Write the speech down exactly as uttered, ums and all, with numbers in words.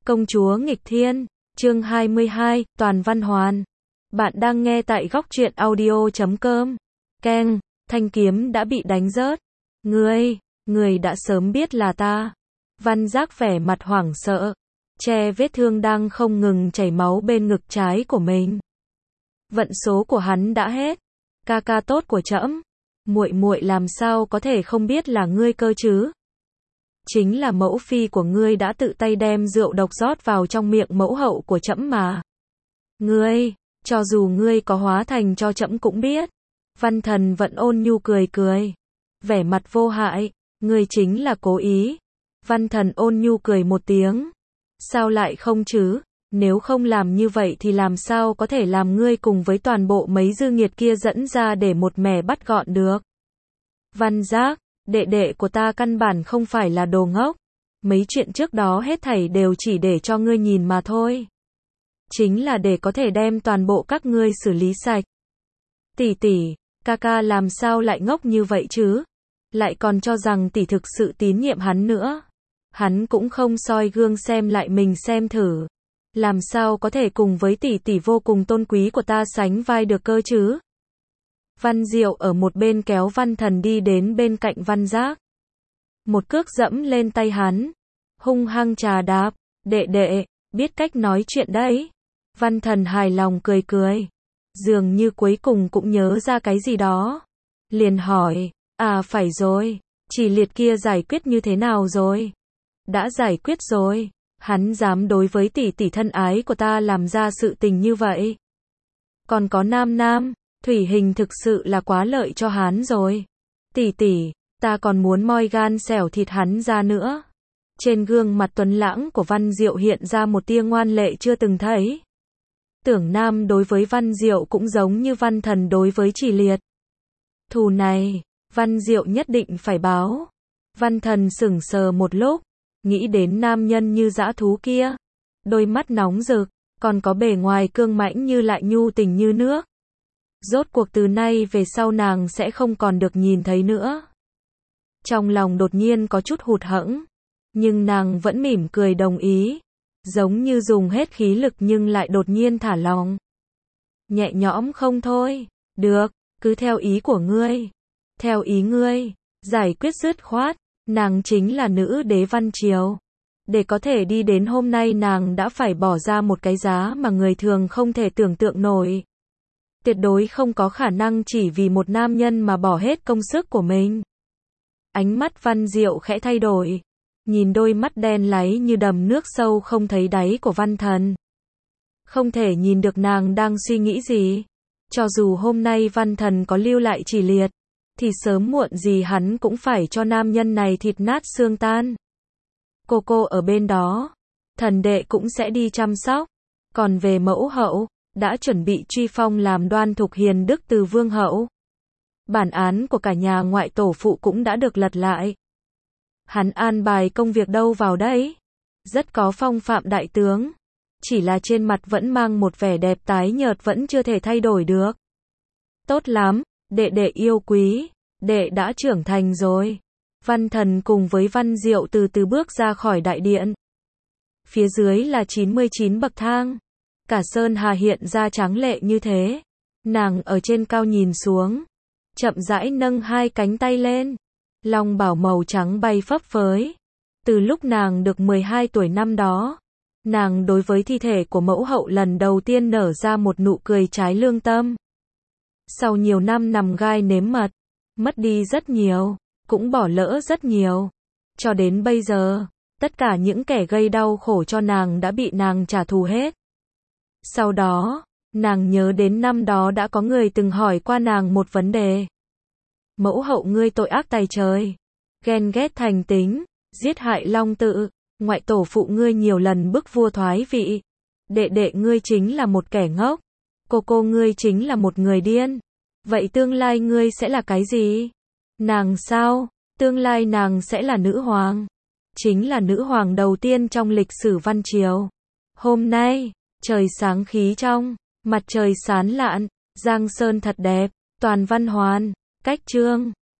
Công chúa nghịch thiên, chương hai mươi hai, Toàn Văn Hoàn. Bạn đang nghe tại góc truyện audio chấm com. Keng, thanh kiếm đã bị đánh rớt. Ngươi, ngươi đã sớm biết là ta. Văn Giác vẻ mặt hoảng sợ, che vết thương đang không ngừng chảy máu bên ngực trái của mình. Vận số của hắn đã hết. Ca ca tốt của trẫm, muội muội làm sao có thể không biết là ngươi cơ chứ? Chính là mẫu phi của ngươi đã tự tay đem rượu độc rót vào trong miệng mẫu hậu của trẫm mà. Ngươi, cho dù ngươi có hóa thành cho trẫm cũng biết. Văn Thần Vận ôn nhu cười cười, vẻ mặt vô hại, ngươi chính là cố ý. Văn Thần ôn nhu cười một tiếng, sao lại không chứ, nếu không làm như vậy thì làm sao có thể làm ngươi cùng với toàn bộ mấy dư nghiệt kia dẫn ra để một mẻ bắt gọn được. Văn Giác, đệ đệ của ta căn bản không phải là đồ ngốc. Mấy chuyện trước đó hết thảy đều chỉ để cho ngươi nhìn mà thôi. Chính là để có thể đem toàn bộ các ngươi xử lý sạch. Tỷ tỷ, ca ca làm sao lại ngốc như vậy chứ? Lại còn cho rằng tỷ thực sự tín nhiệm hắn nữa. Hắn cũng không soi gương xem lại mình xem thử. Làm sao có thể cùng với tỷ tỷ vô cùng tôn quý của ta sánh vai được cơ chứ? Văn Diệu ở một bên kéo Văn Thần đi đến bên cạnh Văn Giác. Một cước dẫm lên tay hắn, hung hăng trà đạp, đệ đệ, biết cách nói chuyện đấy. Văn Thần hài lòng cười cười, dường như cuối cùng cũng nhớ ra cái gì đó. Liền hỏi, à phải rồi, chỉ liệt kia giải quyết như thế nào rồi? Đã giải quyết rồi, hắn dám đối với tỷ tỷ thân ái của ta làm ra sự tình như vậy. Còn có Nam Nam, Thủy Hình thực sự là quá lợi cho hắn rồi. Tỷ tỷ, ta còn muốn moi gan xẻo thịt hắn ra nữa. Trên gương mặt tuấn lãng của Văn Diệu hiện ra một tia ngoan lệ chưa từng thấy. Tưởng Nam đối với Văn Diệu cũng giống như Văn Thần đối với Chỉ Liệt. Thù này, Văn Diệu nhất định phải báo. Văn Thần sững sờ một lúc, nghĩ đến nam nhân như dã thú kia. Đôi mắt nóng rực, còn có bề ngoài cương mãnh như lại nhu tình như nước. Rốt cuộc từ nay về sau nàng sẽ không còn được nhìn thấy nữa. Trong lòng đột nhiên có chút hụt hẫng, nhưng nàng vẫn mỉm cười đồng ý, giống như dùng hết khí lực nhưng lại đột nhiên thả lòng. Nhẹ nhõm không thôi, được, cứ theo ý của ngươi. Theo ý ngươi, giải quyết dứt khoát, nàng chính là nữ đế Văn Triều. Để có thể đi đến hôm nay nàng đã phải bỏ ra một cái giá mà người thường không thể tưởng tượng nổi. Tuyệt đối không có khả năng chỉ vì một nam nhân mà bỏ hết công sức của mình. Ánh mắt Văn Diệu khẽ thay đổi, nhìn đôi mắt đen láy như đầm nước sâu không thấy đáy của Văn Thần. Không thể nhìn được nàng đang suy nghĩ gì. Cho dù hôm nay Văn Thần có lưu lại Chỉ Liệt, thì sớm muộn gì hắn cũng phải cho nam nhân này thịt nát xương tan. Cô cô ở bên đó, thần đệ cũng sẽ đi chăm sóc. Còn về mẫu hậu, đã chuẩn bị truy phong làm Đoan Thục Hiền Đức từ vương hậu. Bản án của cả nhà ngoại tổ phụ cũng đã được lật lại. Hắn an bài công việc đâu vào đấy? Rất có phong phạm đại tướng. Chỉ là trên mặt vẫn mang một vẻ đẹp tái nhợt vẫn chưa thể thay đổi được. Tốt lắm, đệ đệ yêu quý, đệ đã trưởng thành rồi. Văn Thần cùng với Văn Diệu từ từ bước ra khỏi đại điện. Phía dưới là chín mươi chín bậc thang. Cả Sơn Hà hiện ra tráng lệ như thế. Nàng ở trên cao nhìn xuống, chậm rãi nâng hai cánh tay lên. Long bào màu trắng bay phấp phới. Từ lúc nàng được mười hai tuổi năm đó, nàng đối với thi thể của mẫu hậu lần đầu tiên nở ra một nụ cười trái lương tâm. Sau nhiều năm nằm gai nếm mật, mất đi rất nhiều, cũng bỏ lỡ rất nhiều. Cho đến bây giờ, tất cả những kẻ gây đau khổ cho nàng đã bị nàng trả thù hết. Sau đó, nàng nhớ đến năm đó đã có người từng hỏi qua nàng một vấn đề. Mẫu hậu ngươi tội ác tày trời, ghen ghét thành tính, giết hại Long Tự, ngoại tổ phụ ngươi nhiều lần bức vua thoái vị. Đệ đệ ngươi chính là một kẻ ngốc, cô cô ngươi chính là một người điên. Vậy tương lai ngươi sẽ là cái gì? Nàng sao? Tương lai nàng sẽ là nữ hoàng. Chính là nữ hoàng đầu tiên trong lịch sử Văn Triều. Hôm nay, trời sáng khí trong, mặt trời sáng lạn, Giang Sơn thật đẹp, Toàn Văn Hoàn, cách chương.